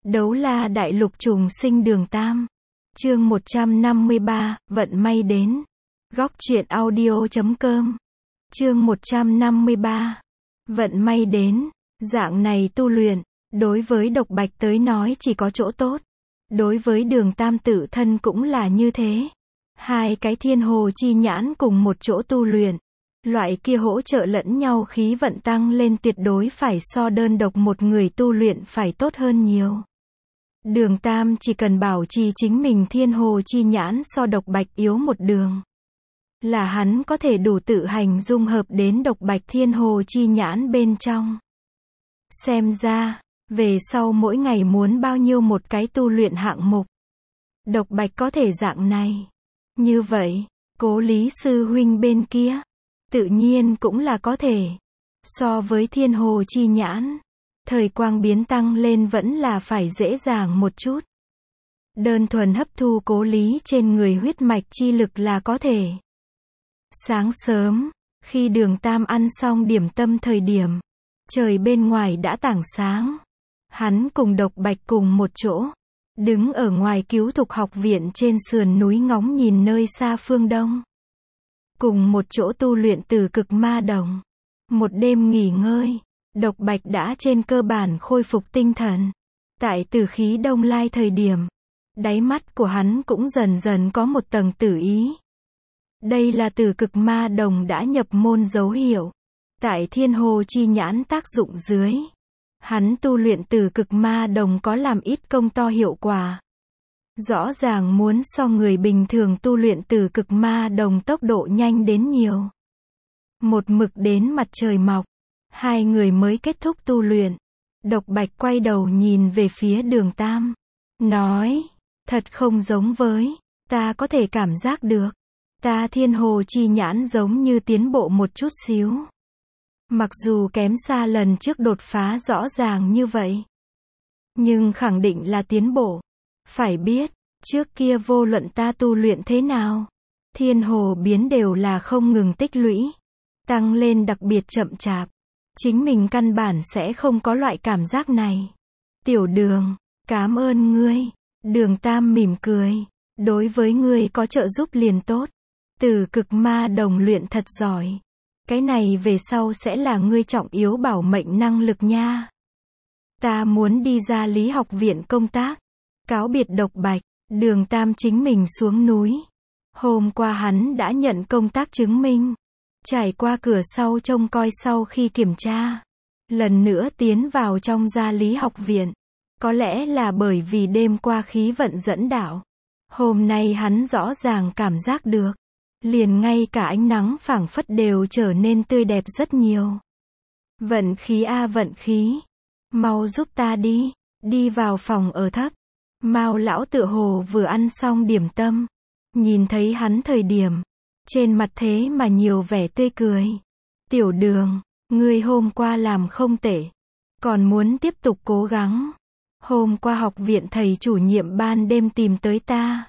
Đấu la đại lục trùng sinh đường Tam. Chương 153, vận may đến. Góc truyện audio.com. Chương 153. Vận may đến. Dạng này tu luyện, đối với Độc Bạch tới nói chỉ có chỗ tốt. Đối với đường Tam tự thân cũng là như thế. Hai cái thiên hồ chi nhãn cùng một chỗ tu luyện. Loại kia hỗ trợ lẫn nhau khí vận tăng lên tuyệt đối phải so đơn độc một người tu luyện phải tốt hơn nhiều. Đường Tam chỉ cần bảo trì chính mình thiên hồ chi nhãn so Độc Bạch yếu một đường. Là hắn có thể đủ tự hành dung hợp đến Độc Bạch thiên hồ chi nhãn bên trong. Xem ra, về sau mỗi ngày muốn bao nhiêu một cái tu luyện hạng mục. Độc Bạch có thể dạng này. Như vậy, Cố Lý sư huynh bên kia, tự nhiên cũng là có thể. So với thiên hồ chi nhãn, thời quang biến tăng lên vẫn là phải dễ dàng một chút. Đơn thuần hấp thu Cố Lý trên người huyết mạch chi lực là có thể. Sáng sớm, khi đường Tam ăn xong điểm tâm thời điểm, trời bên ngoài đã tảng sáng. Hắn cùng Độc Bạch cùng một chỗ, đứng ở ngoài Cứu Thục học viện trên sườn núi ngóng nhìn nơi xa phương đông. Cùng một chỗ tu luyện Tử Cực Ma Đồng. Một đêm nghỉ ngơi, Độc Bạch đã trên cơ bản khôi phục tinh thần. Tại tử khí đông lai thời điểm, đáy mắt của hắn cũng dần dần có một tầng tử ý. Đây là Tử Cực Ma Đồng đã nhập môn dấu hiệu. Tại thiên hồ chi nhãn tác dụng dưới, hắn tu luyện Tử Cực Ma Đồng có làm ít công to hiệu quả. Rõ ràng muốn so người bình thường tu luyện Tử Cực Ma Đồng tốc độ nhanh đến nhiều. Một mực đến mặt trời mọc, hai người mới kết thúc tu luyện. Độc Bạch quay đầu nhìn về phía đường Tam, nói, thật không giống với, ta có thể cảm giác được. Ta thiên hồ chi nhãn giống như tiến bộ một chút xíu. Mặc dù kém xa lần trước đột phá rõ ràng như vậy, nhưng khẳng định là tiến bộ. Phải biết, trước kia vô luận ta tu luyện thế nào, thiên hồ biến đều là không ngừng tích lũy, tăng lên đặc biệt chậm chạp. Chính mình căn bản sẽ không có loại cảm giác này. Tiểu Đường, cảm ơn ngươi. Đường Tam mỉm cười, đối với ngươi có trợ giúp liền tốt. Tử Cực Ma Đồng luyện thật giỏi. Cái này về sau sẽ là ngươi trọng yếu bảo mệnh năng lực nha. Ta muốn đi ra Lý học viện công tác. Cáo biệt Độc Bạch, đường Tam chính mình xuống núi. Hôm qua hắn đã nhận công tác chứng minh. Trải qua cửa sau trông coi sau khi kiểm tra. Lần nữa tiến vào trong gia Lý học viện. Có lẽ là bởi vì đêm qua khí vận dẫn đạo. Hôm nay hắn rõ ràng cảm giác được. Liền ngay cả ánh nắng phảng phất đều trở nên tươi đẹp rất nhiều. Vận khí a vận khí. Mau giúp ta đi. Đi vào phòng ở thấp. Mao lão tựa hồ vừa ăn xong điểm tâm. Nhìn thấy hắn thời điểm. Trên mặt thế mà nhiều vẻ tươi cười. Tiểu Đường, ngươi hôm qua làm không tệ. Còn muốn tiếp tục cố gắng. Hôm qua học viện thầy chủ nhiệm ban đêm tìm tới ta.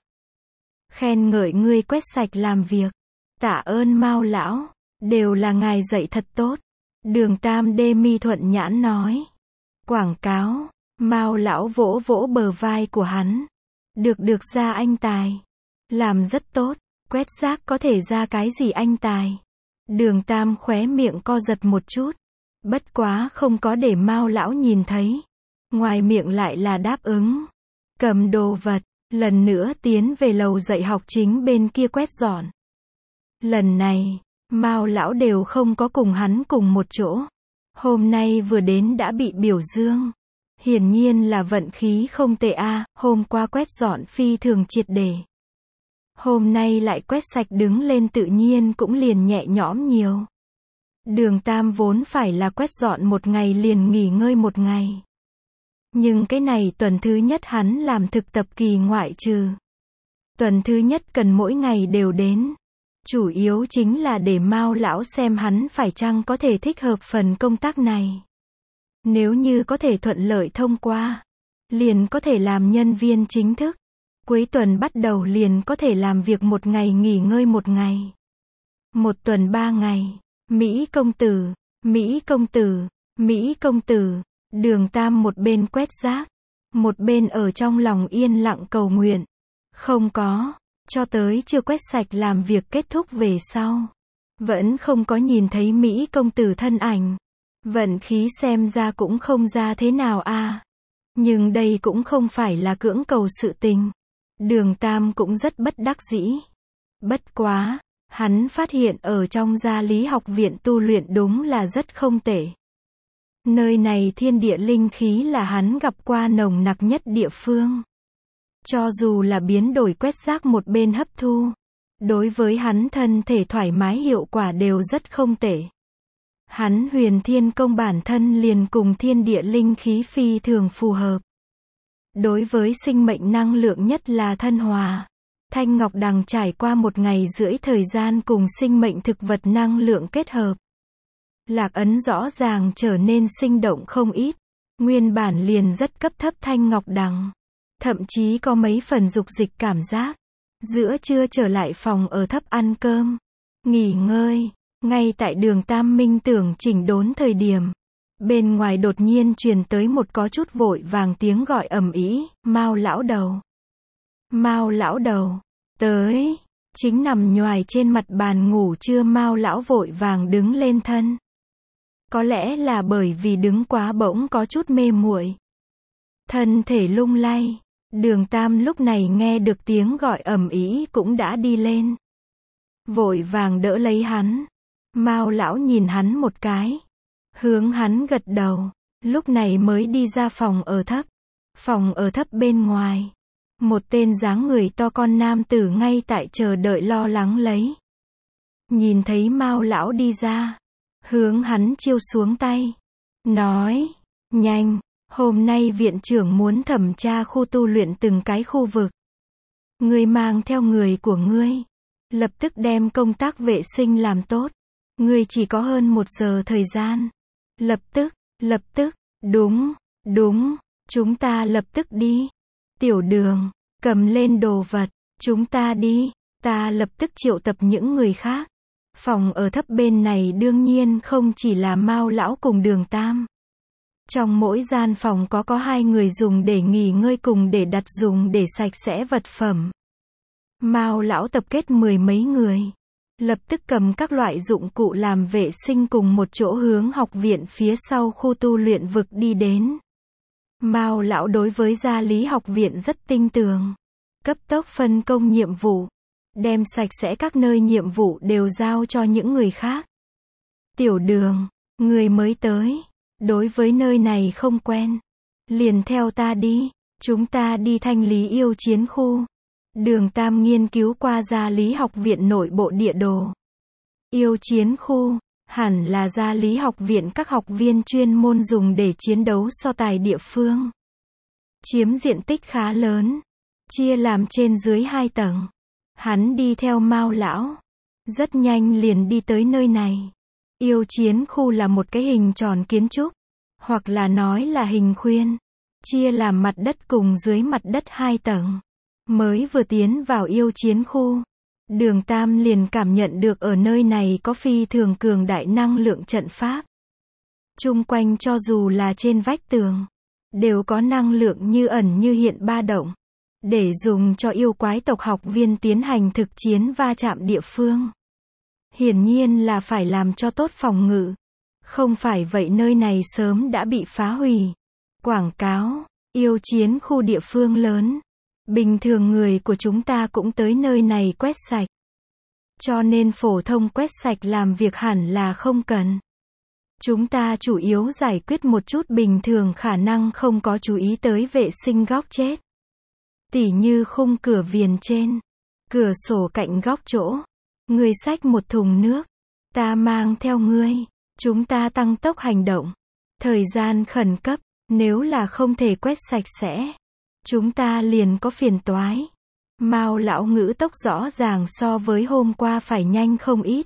Khen ngợi ngươi quét sạch làm việc. Tạ ơn Mao lão, đều là ngài dạy thật tốt. Đường Tam đê mi thuận nhãn nói. Quảng cáo, Mao lão vỗ vỗ bờ vai của hắn. Được ra anh tài. Làm rất tốt, quét rác có thể ra cái gì anh tài. Đường Tam khóe miệng co giật một chút. Bất quá không có để Mao lão nhìn thấy. Ngoài miệng lại là đáp ứng. Cầm đồ vật. Lần nữa tiến về lầu dạy học chính bên kia quét dọn. Lần này, Mao lão đều không có cùng hắn cùng một chỗ. Hôm nay vừa đến đã bị biểu dương. Hiển nhiên là vận khí không tệ a, hôm qua quét dọn phi thường triệt để. Hôm nay lại quét sạch đứng lên tự nhiên cũng liền nhẹ nhõm nhiều. Đường Tam vốn phải là quét dọn một ngày liền nghỉ ngơi một ngày. Nhưng cái này tuần thứ nhất hắn làm thực tập kỳ ngoại trừ. Tuần thứ nhất cần mỗi ngày đều đến. Chủ yếu chính là để Mao lão xem hắn phải chăng có thể thích hợp phần công tác này. Nếu như có thể thuận lợi thông qua, liền có thể làm nhân viên chính thức. Cuối tuần bắt đầu liền có thể làm việc một ngày nghỉ ngơi một ngày. Một tuần 3 ngày. Mỹ công tử, Mỹ công tử, Mỹ công tử. Đường Tam một bên quét rác, một bên ở trong lòng yên lặng cầu nguyện. Không có, cho tới chưa quét sạch làm việc kết thúc về sau. Vẫn không có nhìn thấy Mỹ công tử thân ảnh. Vận khí xem ra cũng không ra thế nào a. Nhưng đây cũng không phải là cưỡng cầu sự tình. Đường Tam cũng rất bất đắc dĩ. Bất quá, hắn phát hiện ở trong Gia Lý học viện tu luyện đúng là rất không tệ. Nơi này thiên địa linh khí là hắn gặp qua nồng nặc nhất địa phương. Cho dù là biến đổi quét rác một bên hấp thu, đối với hắn thân thể thoải mái hiệu quả đều rất không tệ. Hắn Huyền Thiên Công bản thân liền cùng thiên địa linh khí phi thường phù hợp. Đối với sinh mệnh năng lượng nhất là thân hòa. Thanh Ngọc Đằng trải qua 1 ngày rưỡi thời gian cùng sinh mệnh thực vật năng lượng kết hợp. Lạc ấn rõ ràng trở nên sinh động không ít. Nguyên bản liền rất cấp thấp Thanh Ngọc Đằng. Thậm chí có mấy phần dục dịch cảm giác. Giữa trưa trở lại phòng ở thấp ăn cơm. Nghỉ ngơi. Ngay tại đường Tam Minh tưởng chỉnh đốn thời điểm. Bên ngoài đột nhiên truyền tới một có chút vội vàng tiếng gọi ầm ĩ, Mao lão đầu. Mao lão đầu. Tới. Chính nằm nhoài trên mặt bàn ngủ trưa Mao lão vội vàng đứng lên thân. Có lẽ là bởi vì đứng quá bỗng có chút mê muội. Thân thể lung lay. Đường Tam lúc này nghe được tiếng gọi ầm ĩ cũng đã đi lên. Vội vàng đỡ lấy hắn. Mao lão nhìn hắn một cái. Hướng hắn gật đầu. Lúc này mới đi ra phòng ở thấp. Phòng ở thấp bên ngoài. Một tên dáng người to con nam tử ngay tại chờ đợi lo lắng lấy. Nhìn thấy Mao lão đi ra. Hướng hắn chiêu xuống tay. Nói. Nhanh. Hôm nay viện trưởng muốn thẩm tra khu tu luyện từng cái khu vực. Ngươi mang theo người của ngươi. Lập tức đem công tác vệ sinh làm tốt. Ngươi chỉ có hơn 1 giờ thời gian. Lập tức, đúng, chúng ta lập tức đi. Tiểu Đường, cầm lên đồ vật, chúng ta đi, ta lập tức triệu tập những người khác. Phòng ở thấp bên này đương nhiên không chỉ là Mao lão cùng Đường Tam. Trong mỗi gian phòng có 2 người dùng để nghỉ ngơi cùng để đặt dùng để sạch sẽ vật phẩm. Mao lão tập kết 10 mấy người. Lập tức cầm các loại dụng cụ làm vệ sinh cùng một chỗ hướng học viện phía sau khu tu luyện vực đi đến. Mao lão đối với Gia Lý học viện rất tinh tường. Cấp tốc phân công nhiệm vụ. Đem sạch sẽ các nơi nhiệm vụ đều giao cho những người khác. Tiểu Đường, người mới tới. Đối với nơi này không quen. Liền theo ta đi. Chúng ta đi thanh lý yêu chiến khu. Đường Tam nghiên cứu qua Gia Lý học viện nội bộ địa đồ. Yêu chiến khu, hẳn là Gia Lý học viện các học viên chuyên môn dùng để chiến đấu so tài địa phương. Chiếm diện tích khá lớn. Chia làm trên dưới 2 tầng. Hắn đi theo Mao lão. Rất nhanh liền đi tới nơi này. Yêu chiến khu là một cái hình tròn kiến trúc. Hoặc là nói là hình khuyên. Chia làm mặt đất cùng dưới mặt đất 2 tầng. Mới vừa tiến vào yêu chiến khu. Đường Tam liền cảm nhận được ở nơi này có phi thường cường đại năng lượng trận pháp. Chung quanh cho dù là trên vách tường. Đều có năng lượng như ẩn như hiện ba động. Để dùng cho yêu quái tộc học viên tiến hành thực chiến va chạm địa phương. Hiển nhiên là phải làm cho tốt phòng ngự. Không phải vậy nơi này sớm đã bị phá hủy. Quảng cáo, yêu chiến khu địa phương lớn. Bình thường người của chúng ta cũng tới nơi này quét sạch. Cho nên phổ thông quét sạch làm việc hẳn là không cần. Chúng ta chủ yếu giải quyết một chút bình thường khả năng không có chú ý tới vệ sinh góc chết. Tỉ như khung cửa viền trên, cửa sổ cạnh góc chỗ. Ngươi xách một thùng nước, ta mang theo ngươi. Chúng ta tăng tốc hành động. Thời gian khẩn cấp, nếu là không thể quét sạch sẽ, chúng ta liền có phiền toái. Mao lão ngữ tốc rõ ràng so với hôm qua phải nhanh không ít.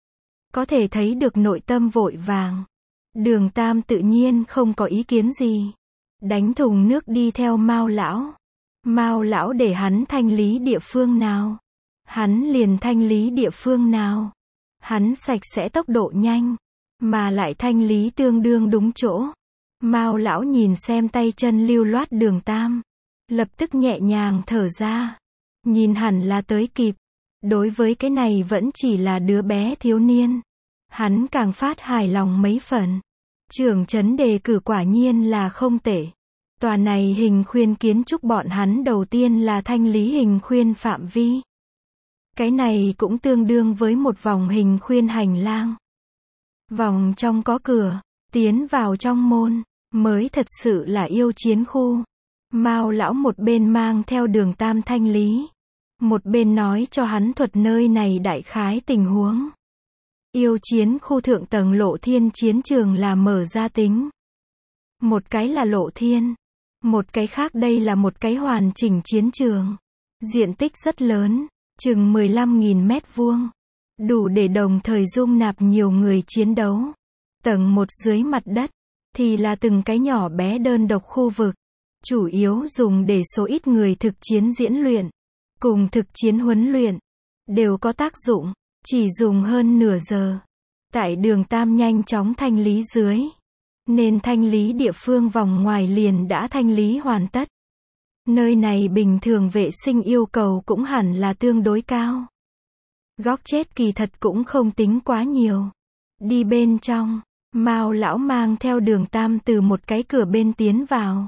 Có thể thấy được nội tâm vội vàng. Đường Tam tự nhiên không có ý kiến gì. Đánh thùng nước đi theo Mao lão. Mao lão để hắn thanh lý địa phương nào. Hắn liền thanh lý địa phương nào. Hắn sạch sẽ tốc độ nhanh. Mà lại thanh lý tương đương đúng chỗ. Mao lão nhìn xem tay chân lưu loát Đường Tam, lập tức nhẹ nhàng thở ra. Nhìn hẳn là tới kịp. Đối với cái này vẫn chỉ là đứa bé thiếu niên, hắn càng phát hài lòng mấy phần. Trưởng trấn đề cử quả nhiên là không tệ. Tòa này hình khuyên kiến trúc bọn hắn đầu tiên là thanh lý hình khuyên phạm vi. Cái này cũng tương đương với một vòng hình khuyên hành lang. Vòng trong có cửa, tiến vào trong môn, mới thật sự là yêu chiến khu. Mao lão một bên mang theo Đường Tam thanh lý, một bên nói cho hắn thuật nơi này đại khái tình huống. Yêu chiến khu thượng tầng Lộ Thiên chiến trường là mở ra tính. Một cái là Lộ Thiên, một cái khác đây là một cái hoàn chỉnh chiến trường. Diện tích rất lớn, chừng 15.000 mét vuông. Đủ để đồng thời dung nạp nhiều người chiến đấu. Tầng 1 dưới mặt đất, thì là từng cái nhỏ bé đơn độc khu vực. Chủ yếu dùng để số ít người thực chiến diễn luyện, cùng thực chiến huấn luyện, đều có tác dụng. Chỉ dùng hơn nửa giờ. Tại Đường Tam nhanh chóng thanh lý dưới. Nên thanh lý địa phương vòng ngoài liền đã thanh lý hoàn tất. Nơi này bình thường vệ sinh yêu cầu cũng hẳn là tương đối cao. Góc chết kỳ thật cũng không tính quá nhiều. Đi bên trong, Mao lão mang theo Đường Tam từ một cái cửa bên tiến vào.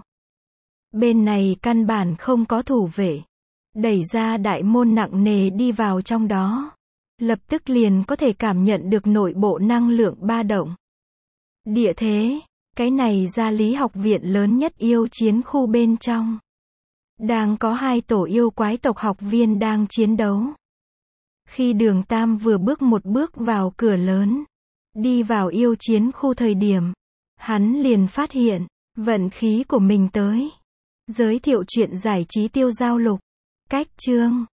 Bên này căn bản không có thủ vệ. Đẩy ra đại môn nặng nề đi vào trong đó. Lập tức liền có thể cảm nhận được nội bộ năng lượng ba động. Địa thế, cái này gia lý học viện lớn nhất yêu chiến khu bên trong. Đang có 2 tổ yêu quái tộc học viên đang chiến đấu. Khi Đường Tam vừa bước một bước vào cửa lớn, đi vào yêu chiến khu thời điểm, hắn liền phát hiện, vận khí của mình tới. Giới thiệu chuyện giải trí tiêu giao lục. Cách chương